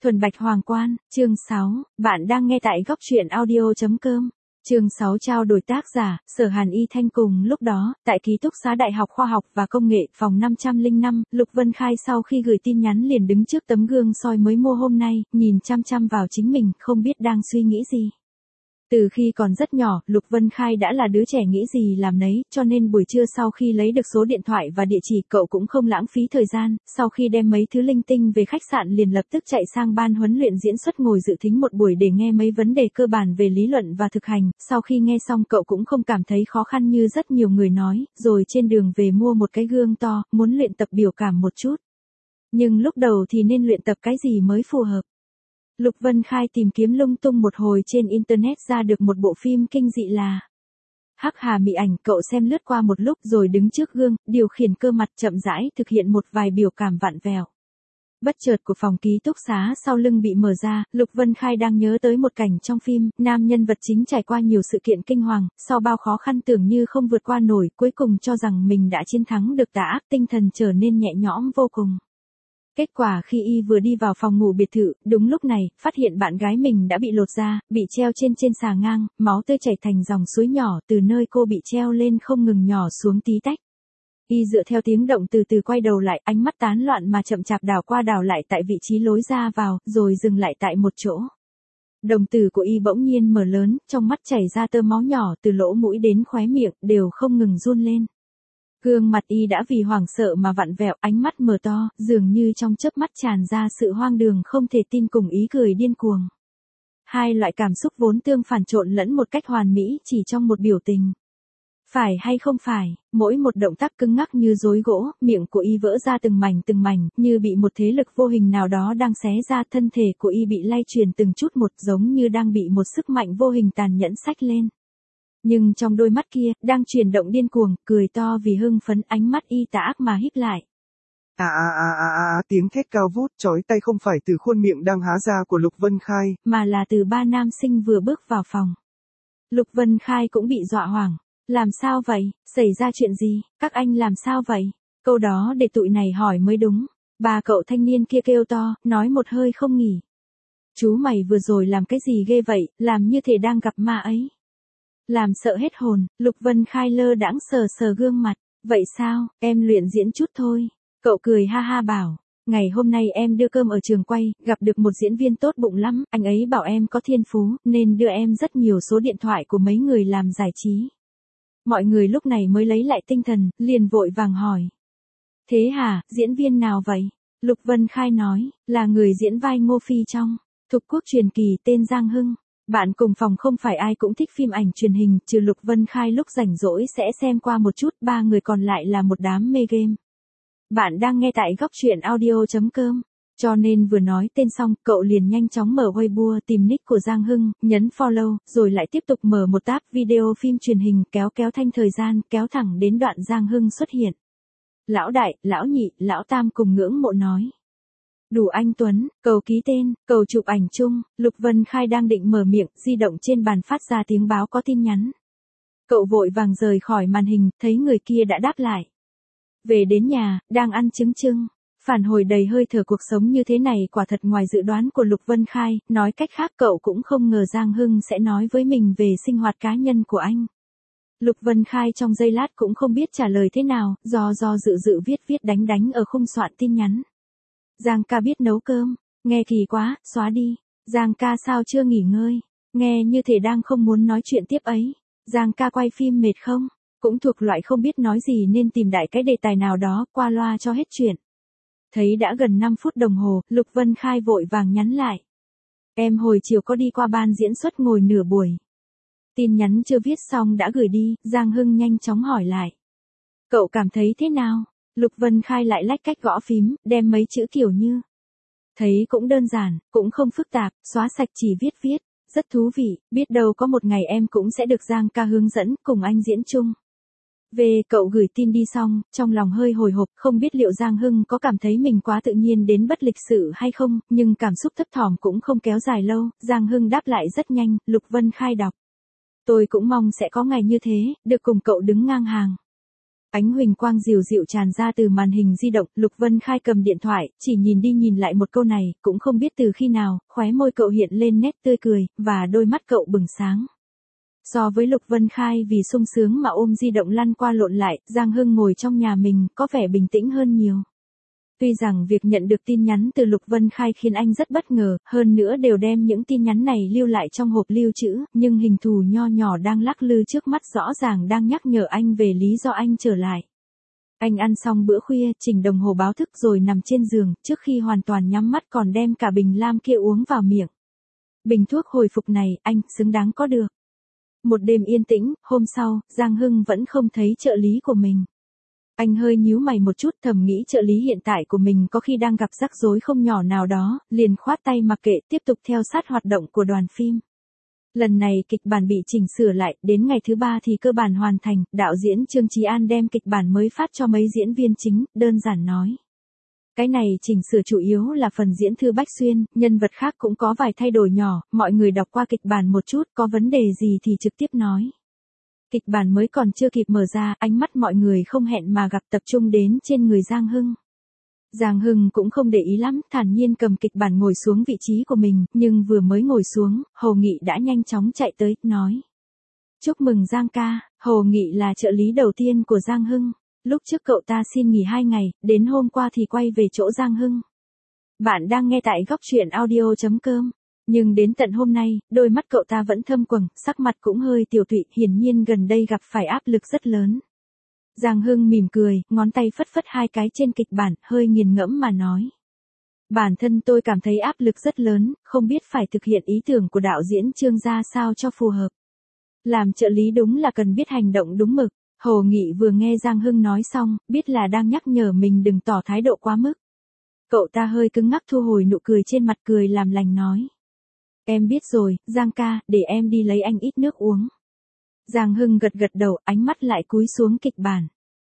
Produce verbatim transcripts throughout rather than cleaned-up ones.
Thuần Bạch Hoàng Quan, chương sáu, bạn đang nghe tại góc truyện audio chấm com. Chương sáu trao đổi tác giả, Sở Hàn Y Thanh. Cùng lúc đó, tại ký túc xá Đại học Khoa học và Công nghệ, phòng năm trăm lẻ năm, Lục Vân Khai sau khi gửi tin nhắn liền đứng trước tấm gương soi mới mua hôm nay, nhìn chăm chăm vào chính mình, không biết đang suy nghĩ gì. Từ khi còn rất nhỏ, Lục Vân Khai đã là đứa trẻ nghĩ gì làm nấy, cho nên buổi trưa sau khi lấy được số điện thoại và địa chỉ, cậu cũng không lãng phí thời gian, sau khi đem mấy thứ linh tinh về khách sạn liền lập tức chạy sang ban huấn luyện diễn xuất ngồi dự thính một buổi để nghe mấy vấn đề cơ bản về lý luận và thực hành, sau khi nghe xong cậu cũng không cảm thấy khó khăn như rất nhiều người nói, rồi trên đường về mua một cái gương to, muốn luyện tập biểu cảm một chút. Nhưng lúc đầu thì nên luyện tập cái gì mới phù hợp? Lục Vân Khai tìm kiếm lung tung một hồi trên internet ra được một bộ phim kinh dị là Hắc Hà Mị Ảnh. Cậu xem lướt qua một lúc rồi đứng trước gương, điều khiển cơ mặt chậm rãi thực hiện một vài biểu cảm vặn vẹo. Bất chợt của phòng ký túc xá sau lưng bị mở ra, Lục Vân Khai đang nhớ tới một cảnh trong phim, nam nhân vật chính trải qua nhiều sự kiện kinh hoàng, sau bao khó khăn tưởng như không vượt qua nổi, cuối cùng cho rằng mình đã chiến thắng được tà ác, tinh thần trở nên nhẹ nhõm vô cùng. Kết quả khi y vừa đi vào phòng ngủ biệt thự, đúng lúc này, phát hiện bạn gái mình đã bị lột da, bị treo trên trên xà ngang, máu tươi chảy thành dòng suối nhỏ, từ nơi cô bị treo lên không ngừng nhỏ xuống tí tách. Y dựa theo tiếng động từ từ quay đầu lại, ánh mắt tán loạn mà chậm chạp đảo qua đảo lại tại vị trí lối ra vào, rồi dừng lại tại một chỗ. Đồng tử của y bỗng nhiên mở lớn, trong mắt chảy ra tơ máu nhỏ từ lỗ mũi đến khóe miệng, đều không ngừng run lên. Gương mặt y đã vì hoảng sợ mà vặn vẹo, ánh mắt mở to, dường như trong chớp mắt tràn ra sự hoang đường không thể tin cùng ý cười điên cuồng. Hai loại cảm xúc vốn tương phản trộn lẫn một cách hoàn mỹ chỉ trong một biểu tình. Phải hay không phải, mỗi một động tác cứng ngắc như rối gỗ, miệng của y vỡ ra từng mảnh từng mảnh, như bị một thế lực vô hình nào đó đang xé ra, thân thể của y bị lay truyền từng chút một, giống như đang bị một sức mạnh vô hình tàn nhẫn xách lên. Nhưng trong đôi mắt kia, đang chuyển động điên cuồng, cười to vì hưng phấn, ánh mắt y tà ác mà híp lại. À à à à à, tiếng thét cao vút, chói tai không phải từ khuôn miệng đang há ra của Lục Vân Khai, mà là từ ba nam sinh vừa bước vào phòng. Lục Vân Khai cũng bị dọa hoảng. Làm sao vậy? Xảy ra chuyện gì? Các anh làm sao vậy? Câu đó để tụi này hỏi mới đúng. Ba cậu thanh niên kia kêu to, nói một hơi không nghỉ. Chú mày vừa rồi làm cái gì ghê vậy, làm như thể đang gặp ma ấy. Làm sợ hết hồn, Lục Vân Khai lơ đãng sờ sờ gương mặt. Vậy sao, em luyện diễn chút thôi. Cậu cười ha ha bảo. Ngày hôm nay em đưa cơm ở trường quay, gặp được một diễn viên tốt bụng lắm, anh ấy bảo em có thiên phú, nên đưa em rất nhiều số điện thoại của mấy người làm giải trí. Mọi người lúc này mới lấy lại tinh thần, liền vội vàng hỏi. Thế hả, diễn viên nào vậy? Lục Vân Khai nói, là người diễn vai Ngô Phi trong Thục Quốc Truyền Kỳ, tên Giang Hưng. Bạn cùng phòng không phải ai cũng thích phim ảnh truyền hình, trừ Lục Vân Khai lúc rảnh rỗi sẽ xem qua một chút, ba người còn lại là một đám mê game. Bạn đang nghe tại góc truyện audio chấm com. Cho nên vừa nói tên xong, cậu liền nhanh chóng mở Weibo tìm nick của Giang Hưng, nhấn follow, rồi lại tiếp tục mở một tab video phim truyền hình, kéo kéo thanh thời gian, kéo thẳng đến đoạn Giang Hưng xuất hiện. Lão đại, lão nhị, lão tam cùng ngưỡng mộ nói. Đủ anh Tuấn, cầu ký tên, cầu chụp ảnh chung. Lục Vân Khai đang định mở miệng, di động trên bàn phát ra tiếng báo có tin nhắn. Cậu vội vàng rời khỏi màn hình, thấy người kia đã đáp lại. Về đến nhà, đang ăn trứng trưng. Phản hồi đầy hơi thở cuộc sống như thế này quả thật ngoài dự đoán của Lục Vân Khai, nói cách khác cậu cũng không ngờ Giang Hưng sẽ nói với mình về sinh hoạt cá nhân của anh. Lục Vân Khai trong giây lát cũng không biết trả lời thế nào, do do dự dự viết viết đánh đánh ở khung soạn tin nhắn. Giang ca biết nấu cơm, nghe kỳ quá, xóa đi. Giang ca sao chưa nghỉ ngơi, nghe như thể đang không muốn nói chuyện tiếp ấy. Giang ca quay phim mệt không, cũng thuộc loại không biết nói gì nên tìm đại cái đề tài nào đó, qua loa cho hết chuyện. Thấy đã gần năm phút đồng hồ, Lục Vân Khai vội vàng nhắn lại. Em hồi chiều có đi qua ban diễn xuất ngồi nửa buổi. Tin nhắn chưa viết xong đã gửi đi, Giang Hưng nhanh chóng hỏi lại. Cậu cảm thấy thế nào? Lục Vân Khai lại lách cách gõ phím, đem mấy chữ kiểu như. Thấy cũng đơn giản, cũng không phức tạp, xóa sạch chỉ viết viết. Rất thú vị, biết đâu có một ngày em cũng sẽ được Giang ca hướng dẫn, cùng anh diễn chung. Về, cậu gửi tin đi xong, trong lòng hơi hồi hộp, không biết liệu Giang Hưng có cảm thấy mình quá tự nhiên đến bất lịch sự hay không, nhưng cảm xúc thấp thỏm cũng không kéo dài lâu, Giang Hưng đáp lại rất nhanh, Lục Vân Khai đọc. Tôi cũng mong sẽ có ngày như thế, được cùng cậu đứng ngang hàng. Ánh huỳnh quang dịu dịu tràn ra từ màn hình di động, Lục Vân Khai cầm điện thoại, chỉ nhìn đi nhìn lại một câu này, cũng không biết từ khi nào, khóe môi cậu hiện lên nét tươi cười, và đôi mắt cậu bừng sáng. So với Lục Vân Khai vì sung sướng mà ôm di động lăn qua lộn lại, Giang Hưng ngồi trong nhà mình, có vẻ bình tĩnh hơn nhiều. Tuy rằng việc nhận được tin nhắn từ Lục Vân Khai khiến anh rất bất ngờ, hơn nữa đều đem những tin nhắn này lưu lại trong hộp lưu trữ, nhưng hình thù nho nhỏ đang lắc lư trước mắt rõ ràng đang nhắc nhở anh về lý do anh trở lại. Anh ăn xong bữa khuya, chỉnh đồng hồ báo thức rồi nằm trên giường, trước khi hoàn toàn nhắm mắt còn đem cả bình lam kia uống vào miệng. Bình thuốc hồi phục này, anh xứng đáng có được. Một đêm yên tĩnh, hôm sau, Giang Hưng vẫn không thấy trợ lý của mình. Anh hơi nhíu mày một chút, thầm nghĩ trợ lý hiện tại của mình có khi đang gặp rắc rối không nhỏ nào đó, liền khoát tay mặc kệ, tiếp tục theo sát hoạt động của đoàn phim. Lần này kịch bản bị chỉnh sửa lại, đến ngày thứ ba thì cơ bản hoàn thành, đạo diễn Trương Chí An đem kịch bản mới phát cho mấy diễn viên chính, đơn giản nói. Cái này chỉnh sửa chủ yếu là phần diễn Thư Bách Xuyên, nhân vật khác cũng có vài thay đổi nhỏ, mọi người đọc qua kịch bản một chút, có vấn đề gì thì trực tiếp nói. Kịch bản mới còn chưa kịp mở ra, ánh mắt mọi người không hẹn mà gặp tập trung đến trên người Giang Hưng. Giang Hưng cũng không để ý lắm, thản nhiên cầm kịch bản ngồi xuống vị trí của mình, nhưng vừa mới ngồi xuống, Hồ Nghị đã nhanh chóng chạy tới, nói. Chúc mừng Giang ca, Hồ Nghị là trợ lý đầu tiên của Giang Hưng. Lúc trước cậu ta xin nghỉ hai ngày, đến hôm qua thì quay về chỗ Giang Hưng. Bạn đang nghe tại góc truyện audio chấm com. Nhưng đến tận hôm nay, đôi mắt cậu ta vẫn thâm quầng, sắc mặt cũng hơi tiểu tụy, hiển nhiên gần đây gặp phải áp lực rất lớn. Giang Hưng mỉm cười, ngón tay phất phất hai cái trên kịch bản, hơi nghiền ngẫm mà nói. Bản thân tôi cảm thấy áp lực rất lớn, không biết phải thực hiện ý tưởng của đạo diễn Trương ra sao cho phù hợp. Làm trợ lý đúng là cần biết hành động đúng mực. Hồ Nghị vừa nghe Giang Hưng nói xong, biết là đang nhắc nhở mình đừng tỏ thái độ quá mức. Cậu ta hơi cứng ngắc thu hồi nụ cười trên mặt, cười làm lành nói. Em biết rồi, Giang ca, để em đi lấy anh ít nước uống. Giang Hưng gật gật đầu, ánh mắt lại cúi xuống kịch bản.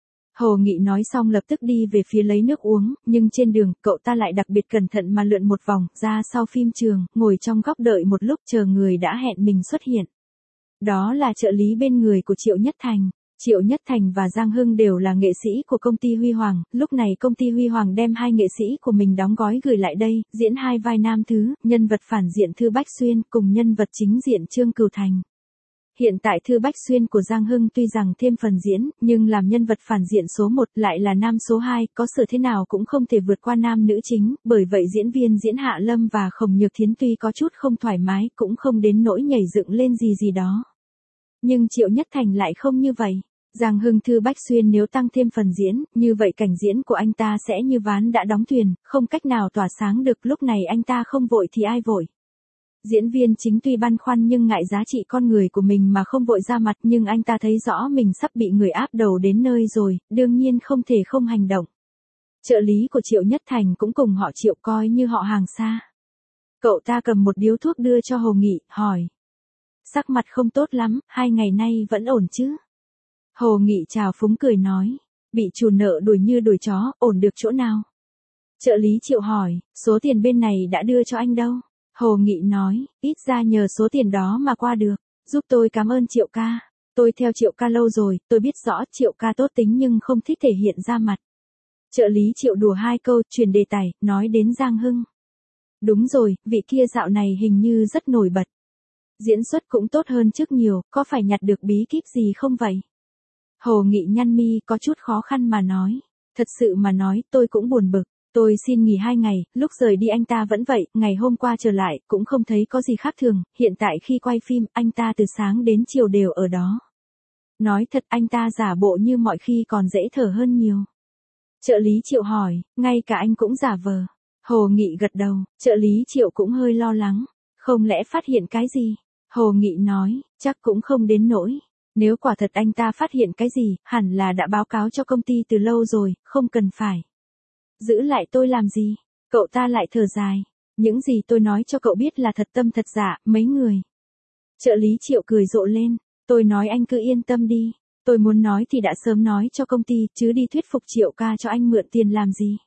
Hồ Nghị nói xong lập tức đi về phía lấy nước uống, nhưng trên đường, cậu ta lại đặc biệt cẩn thận mà lượn một vòng, ra sau phim trường, ngồi trong góc đợi một lúc chờ người đã hẹn mình xuất hiện. Đó là trợ lý bên người của Triệu Nhất Thành. Triệu Nhất Thành và Giang Hưng đều là nghệ sĩ của công ty Huy Hoàng, lúc này công ty Huy Hoàng đem hai nghệ sĩ của mình đóng gói gửi lại đây, diễn hai vai nam thứ, nhân vật phản diện Thư Bách Xuyên cùng nhân vật chính diện Trương Cửu Thành. Hiện tại Thư Bách Xuyên của Giang Hưng tuy rằng thêm phần diễn, nhưng làm nhân vật phản diện số một lại là nam số hai, có sự thế nào cũng không thể vượt qua nam nữ chính, bởi vậy diễn viên diễn Hạ Lâm và Khổng Nhược Thiến tuy có chút không thoải mái, cũng không đến nỗi nhảy dựng lên gì gì đó. Nhưng Triệu Nhất Thành lại không như vậy. Giang Hưng Thư Bách Xuyên nếu tăng thêm phần diễn, như vậy cảnh diễn của anh ta sẽ như ván đã đóng thuyền, không cách nào tỏa sáng được, lúc này anh ta không vội thì ai vội. Diễn viên chính tuy băn khoăn nhưng ngại giá trị con người của mình mà không vội ra mặt, nhưng anh ta thấy rõ mình sắp bị người áp đầu đến nơi rồi, đương nhiên không thể không hành động. Trợ lý của Triệu Nhất Thành cũng cùng họ Triệu coi như họ hàng xa. Cậu ta cầm một điếu thuốc đưa cho Hồ Nghị, hỏi. Sắc mặt không tốt lắm, hai ngày nay vẫn ổn chứ? Hồ Nghị chào phúng cười nói, bị chủ nợ đuổi như đuổi chó, ổn được chỗ nào? Trợ lý Triệu hỏi, số tiền bên này đã đưa cho anh đâu? Hồ Nghị nói, ít ra nhờ số tiền đó mà qua được, giúp tôi cảm ơn Triệu ca. Tôi theo Triệu ca lâu rồi, tôi biết rõ Triệu ca tốt tính nhưng không thích thể hiện ra mặt. Trợ lý Triệu đùa hai câu, chuyển đề tài, nói đến Giang Hưng. Đúng rồi, vị kia dạo này hình như rất nổi bật. Diễn xuất cũng tốt hơn trước nhiều, có phải nhặt được bí kíp gì không vậy? Hồ Nghị nhăn mi có chút khó khăn mà nói. Thật sự mà nói, tôi cũng buồn bực. Tôi xin nghỉ hai ngày, lúc rời đi anh ta vẫn vậy, ngày hôm qua trở lại, cũng không thấy có gì khác thường, hiện tại khi quay phim, anh ta từ sáng đến chiều đều ở đó. Nói thật anh ta giả bộ như mọi khi còn dễ thở hơn nhiều. Trợ lý Triệu hỏi, ngay cả anh cũng giả vờ. Hồ Nghị gật đầu, trợ lý Triệu cũng hơi lo lắng. Không lẽ phát hiện cái gì? Hồ Nghị nói, chắc cũng không đến nỗi. Nếu quả thật anh ta phát hiện cái gì, hẳn là đã báo cáo cho công ty từ lâu rồi, không cần phải. Giữ lại tôi làm gì? Cậu ta lại thở dài. Những gì tôi nói cho cậu biết là thật tâm thật giả, mấy người. Trợ lý Triệu cười rộ lên. Tôi nói anh cứ yên tâm đi. Tôi muốn nói thì đã sớm nói cho công ty, chứ đi thuyết phục Triệu ca cho anh mượn tiền làm gì.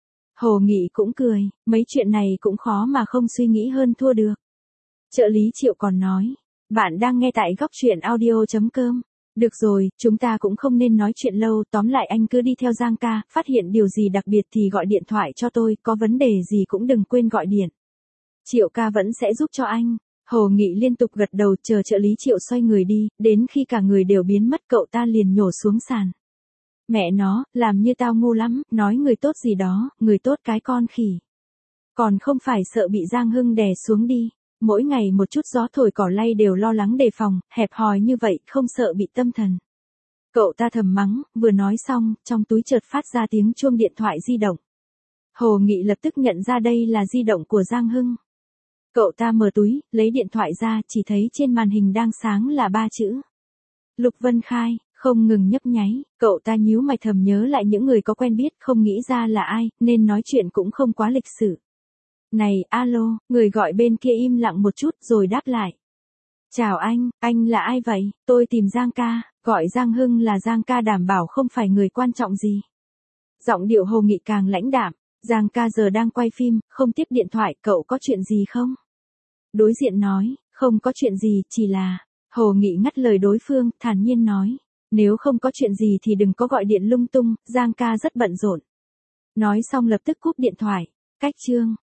Hồ Nghị cũng cười, mấy chuyện này cũng khó mà không suy nghĩ hơn thua được. Trợ lý Triệu còn nói, bạn đang nghe tại góc truyện audio chấm com. Được rồi, chúng ta cũng không nên nói chuyện lâu, tóm lại anh cứ đi theo Giang ca, phát hiện điều gì đặc biệt thì gọi điện thoại cho tôi, có vấn đề gì cũng đừng quên gọi điện. Triệu ca vẫn sẽ giúp cho anh. Hồ Nghị liên tục gật đầu, chờ trợ lý Triệu xoay người đi, đến khi cả người đều biến mất cậu ta liền nhổ xuống sàn. Mẹ nó, làm như tao ngu lắm, nói người tốt gì đó, người tốt cái con khỉ. Còn không phải sợ bị Giang Hưng đè xuống đi. Mỗi ngày một chút gió thổi cỏ lay đều lo lắng đề phòng, hẹp hòi như vậy, không sợ bị tâm thần. Cậu ta thầm mắng, vừa nói xong, trong túi chợt phát ra tiếng chuông điện thoại di động. Hồ Nghị lập tức nhận ra đây là di động của Giang Hưng. Cậu ta mở túi, lấy điện thoại ra, chỉ thấy trên màn hình đang sáng là ba chữ. Lục Vân Khai, không ngừng nhấp nháy, cậu ta nhíu mày thầm nhớ lại những người có quen biết, không nghĩ ra là ai, nên nói chuyện cũng không quá lịch sự. Này, alo, người gọi bên kia im lặng một chút rồi đáp lại. Chào anh, anh là ai vậy? Tôi tìm Giang ca, gọi Giang Hưng là Giang ca đảm bảo không phải người quan trọng gì. Giọng điệu Hồ Nghị càng lãnh đạm, Giang ca giờ đang quay phim, không tiếp điện thoại, cậu có chuyện gì không? Đối diện nói, không có chuyện gì, chỉ là... Hồ Nghị ngắt lời đối phương, thản nhiên nói. Nếu không có chuyện gì thì đừng có gọi điện lung tung, Giang ca rất bận rộn. Nói xong lập tức cúp điện thoại. Cách chương